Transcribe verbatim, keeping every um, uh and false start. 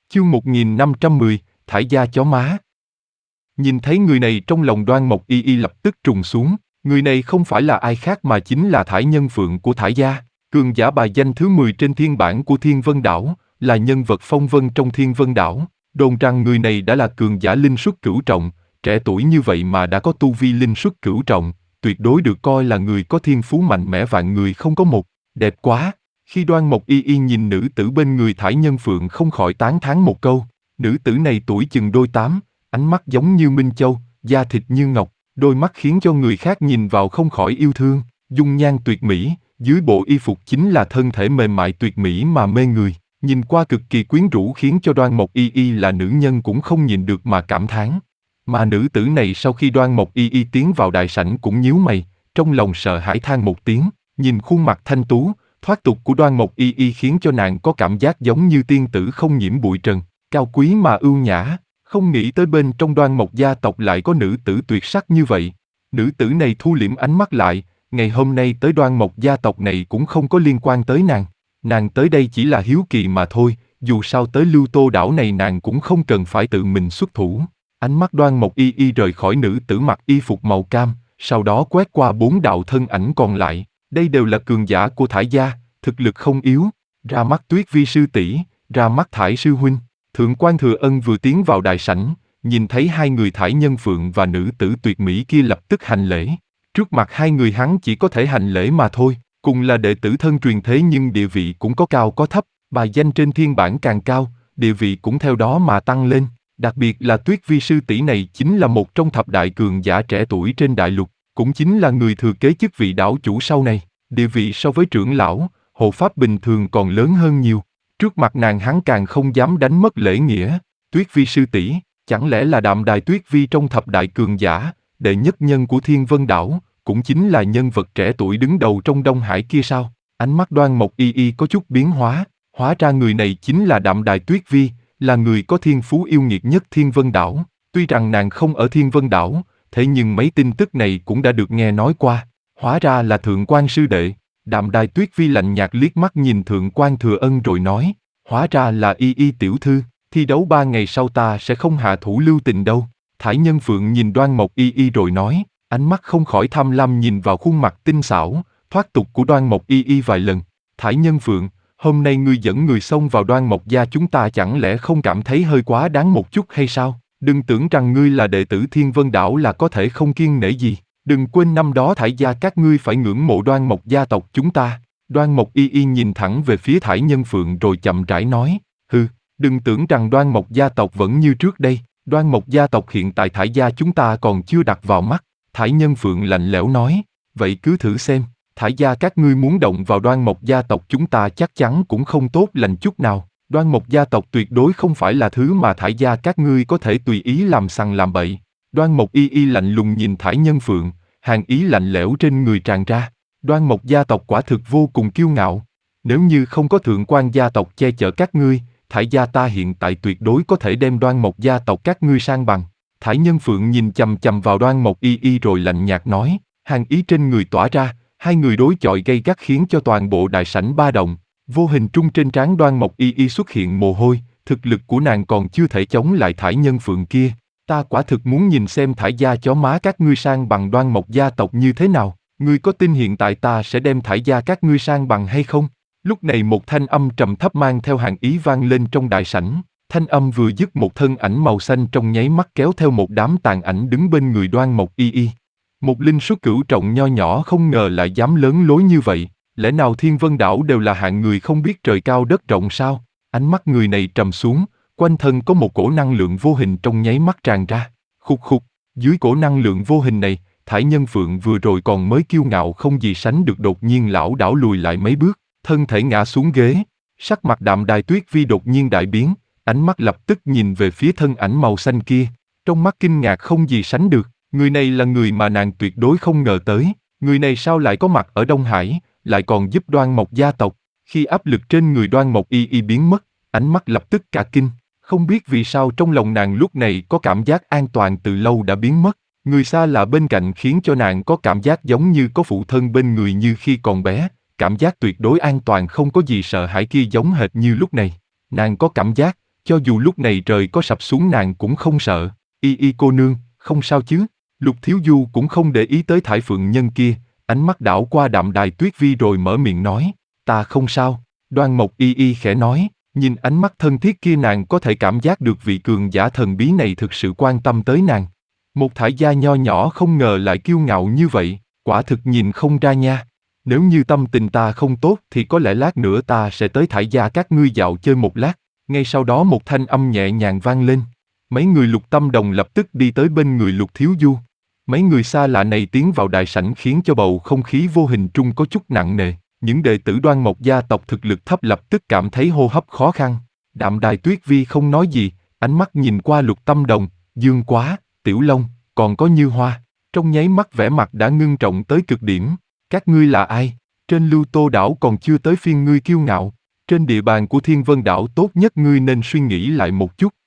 Chương một nghìn năm trăm mười, thải gia chó má. Nhìn thấy người này trong lòng Đoan Mộc Y Y lập tức trùng xuống, người này không phải là ai khác mà chính là Thải Nhân Phượng của Thải gia, cường giả bài danh thứ mười trên thiên bảng của Thiên Vân Đảo, là nhân vật phong vân trong Thiên Vân Đảo, đồn rằng người này đã là cường giả linh xuất cửu trọng, trẻ tuổi như vậy mà đã có tu vi linh xuất cửu trọng, tuyệt đối được coi là người có thiên phú mạnh mẽ vạn người không có một, đẹp quá. Khi Đoan Mộc Y Y nhìn nữ tử bên người Thải Nhân Phượng không khỏi tán thán một câu, nữ tử này tuổi chừng đôi tám, ánh mắt giống như Minh Châu, da thịt như ngọc, đôi mắt khiến cho người khác nhìn vào không khỏi yêu thương, dung nhan tuyệt mỹ, dưới bộ y phục chính là thân thể mềm mại tuyệt mỹ mà mê người, nhìn qua cực kỳ quyến rũ khiến cho Đoan Mộc Y Y là nữ nhân cũng không nhìn được mà cảm thán. Mà nữ tử này sau khi Đoan Mộc Y Y tiến vào đại sảnh cũng nhíu mày, trong lòng sợ hãi than một tiếng, nhìn khuôn mặt thanh tú, thoát tục của Đoan Mộc Y Y khiến cho nàng có cảm giác giống như tiên tử không nhiễm bụi trần, cao quý mà ưu nhã, không nghĩ tới bên trong Đoan Mộc gia tộc lại có nữ tử tuyệt sắc như vậy. Nữ tử này thu liễm ánh mắt lại, ngày hôm nay tới Đoan Mộc gia tộc này cũng không có liên quan tới nàng, nàng tới đây chỉ là hiếu kỳ mà thôi, dù sao tới Lưu Tô đảo này nàng cũng không cần phải tự mình xuất thủ. Ánh mắt Đoan Mộc Y Y rời khỏi nữ tử mặc y phục màu cam, sau đó quét qua bốn đạo thân ảnh còn lại. Đây đều là cường giả của Thải gia, thực lực không yếu, ra mắt Tuyết Vi sư tỷ, ra mắt Thải sư huynh. Thượng quan Thừa Ân vừa tiến vào đại sảnh, nhìn thấy hai người Thải Nhân Phượng và nữ tử tuyệt mỹ kia lập tức hành lễ. Trước mặt hai người hắn chỉ có thể hành lễ mà thôi, cùng là đệ tử thân truyền thế nhưng địa vị cũng có cao có thấp, bài danh trên thiên bảng càng cao, địa vị cũng theo đó mà tăng lên. Đặc biệt là Tuyết Vi sư tỷ này chính là một trong thập đại cường giả trẻ tuổi trên đại lục, cũng chính là người thừa kế chức vị đảo chủ sau này, địa vị so với trưởng lão, hộ pháp bình thường còn lớn hơn nhiều. Trước mặt nàng hắn càng không dám đánh mất lễ nghĩa. Tuyết Vi sư tỷ, chẳng lẽ là Đạm Đài Tuyết Vi trong thập đại cường giả, đệ nhất nhân của Thiên Vân đảo, cũng chính là nhân vật trẻ tuổi đứng đầu trong Đông Hải kia sao? Ánh mắt Đoan Mộc Y Y có chút biến hóa, hóa ra người này chính là Đạm Đài Tuyết Vi, là người có thiên phú yêu nghiệt nhất Thiên Vân đảo. Tuy rằng nàng không ở Thiên Vân đảo, thế nhưng mấy tin tức này cũng đã được nghe nói qua. Hóa ra là Thượng quan sư đệ. Đạm Đài Tuyết Vi lạnh nhạt liếc mắt nhìn Thượng quan Thừa Ân rồi nói, hóa ra là Y Y tiểu thư, thi đấu ba ngày sau ta sẽ không hạ thủ lưu tình đâu. Thải Nhân Phượng nhìn Đoan Mộc Y Y rồi nói, ánh mắt không khỏi tham lam nhìn vào khuôn mặt tinh xảo, thoát tục của Đoan Mộc Y Y vài lần. Thải Nhân Phượng, hôm nay ngươi dẫn người xông vào Đoan Mộc gia chúng ta chẳng lẽ không cảm thấy hơi quá đáng một chút hay sao? Đừng tưởng rằng ngươi là đệ tử Thiên Vân đảo là có thể không kiêng nể gì. Đừng quên năm đó Thải gia các ngươi phải ngưỡng mộ Đoan Mộc gia tộc chúng ta. Đoan Mộc Y Y nhìn thẳng về phía Thải Nhân Phượng rồi chậm rãi nói, hừ, đừng tưởng rằng Đoan Mộc gia tộc vẫn như trước đây. Đoan Mộc gia tộc hiện tại Thải gia chúng ta còn chưa đặt vào mắt. Thải Nhân Phượng lạnh lẽo nói, vậy cứ thử xem. Thải gia các ngươi muốn động vào Đoan Mộc gia tộc chúng ta chắc chắn cũng không tốt lành chút nào. Đoan Mộc gia tộc tuyệt đối không phải là thứ mà Thải gia các ngươi có thể tùy ý làm sằng làm bậy. Đoan Mộc Y Y lạnh lùng nhìn Thải Nhân Phượng, hàn ý lạnh lẽo trên người tràn ra. Đoan Mộc gia tộc quả thực vô cùng kiêu ngạo. Nếu như không có Thượng quan gia tộc che chở các ngươi, Thải gia ta hiện tại tuyệt đối có thể đem Đoan Mộc gia tộc các ngươi sang bằng. Thải Nhân Phượng nhìn chằm chằm vào Đoan Mộc Y Y rồi lạnh nhạt nói, hàn ý trên người tỏa ra. Hai người đối chọi gay gắt khiến cho toàn bộ đại sảnh ba động, vô hình trung trên trán Đoan Mộc Y Y xuất hiện mồ hôi, thực lực của nàng còn chưa thể chống lại Thải Nhân Phượng kia. Ta quả thực muốn nhìn xem Thải gia chó má các ngươi sang bằng Đoan Mộc gia tộc như thế nào, ngươi có tin hiện tại ta sẽ đem Thải gia các ngươi sang bằng hay không? Lúc này một thanh âm trầm thấp mang theo hàn ý vang lên trong đại sảnh, thanh âm vừa dứt một thân ảnh màu xanh trong nháy mắt kéo theo một đám tàn ảnh đứng bên người Đoan Mộc Y Y. Một linh xuất cửu trọng nho nhỏ không ngờ lại dám lớn lối như vậy, lẽ nào Thiên Vân đảo đều là hạng người không biết trời cao đất rộng sao? Ánh mắt người này trầm xuống, quanh thân có một cổ năng lượng vô hình trong nháy mắt tràn ra, khục khục, dưới cổ năng lượng vô hình này, Thải Nhân Phượng vừa rồi còn mới kiêu ngạo không gì sánh được đột nhiên lảo đảo lùi lại mấy bước, thân thể ngã xuống ghế, sắc mặt Đạm Đài Tuyết Vi đột nhiên đại biến, ánh mắt lập tức nhìn về phía thân ảnh màu xanh kia, trong mắt kinh ngạc không gì sánh được. Người này là người mà nàng tuyệt đối không ngờ tới, người này sao lại có mặt ở Đông Hải, lại còn giúp Đoan Mộc gia tộc. Khi áp lực trên người Đoan Mộc Y Y biến mất, ánh mắt lập tức cả kinh, không biết vì sao trong lòng nàng lúc này có cảm giác an toàn từ lâu đã biến mất. Người xa lạ bên cạnh khiến cho nàng có cảm giác giống như có phụ thân bên người như khi còn bé, cảm giác tuyệt đối an toàn không có gì sợ hãi kia giống hệt như lúc này. Nàng có cảm giác, cho dù lúc này trời có sập xuống nàng cũng không sợ. Y y cô nương, không sao chứ? Lục Thiếu Du cũng không để ý tới Thải Phượng Nhân kia, ánh mắt đảo qua Đạm Đài Tuyết Vi rồi mở miệng nói, ta không sao. Đoan Mộc Y Y khẽ nói, nhìn ánh mắt thân thiết kia nàng có thể cảm giác được vị cường giả thần bí này thực sự quan tâm tới nàng. Một thải gia nho nhỏ không ngờ lại kiêu ngạo như vậy, quả thực nhìn không ra nha. Nếu như tâm tình ta không tốt thì có lẽ lát nữa ta sẽ tới thải gia các ngươi dạo chơi một lát. Ngay sau đó một thanh âm nhẹ nhàng vang lên. Mấy người Lục Tâm Đồng lập tức đi tới bên người Lục Thiếu Du. Mấy người xa lạ này tiến vào đại sảnh khiến cho bầu không khí vô hình trung có chút nặng nề. Những đệ tử Đoan Mộc gia tộc thực lực thấp lập tức cảm thấy hô hấp khó khăn. Đạm Đài Tuyết Vi không nói gì, ánh mắt nhìn qua Lục Tâm Đồng, Dương Quá, Tiểu Long, còn có Như Hoa. Trong nháy mắt vẻ mặt đã ngưng trọng tới cực điểm. Các ngươi là ai? Trên Lưu Tô đảo còn chưa tới phiên ngươi kiêu ngạo. Trên địa bàn của Thiên Vân đảo tốt nhất ngươi nên suy nghĩ lại một chút.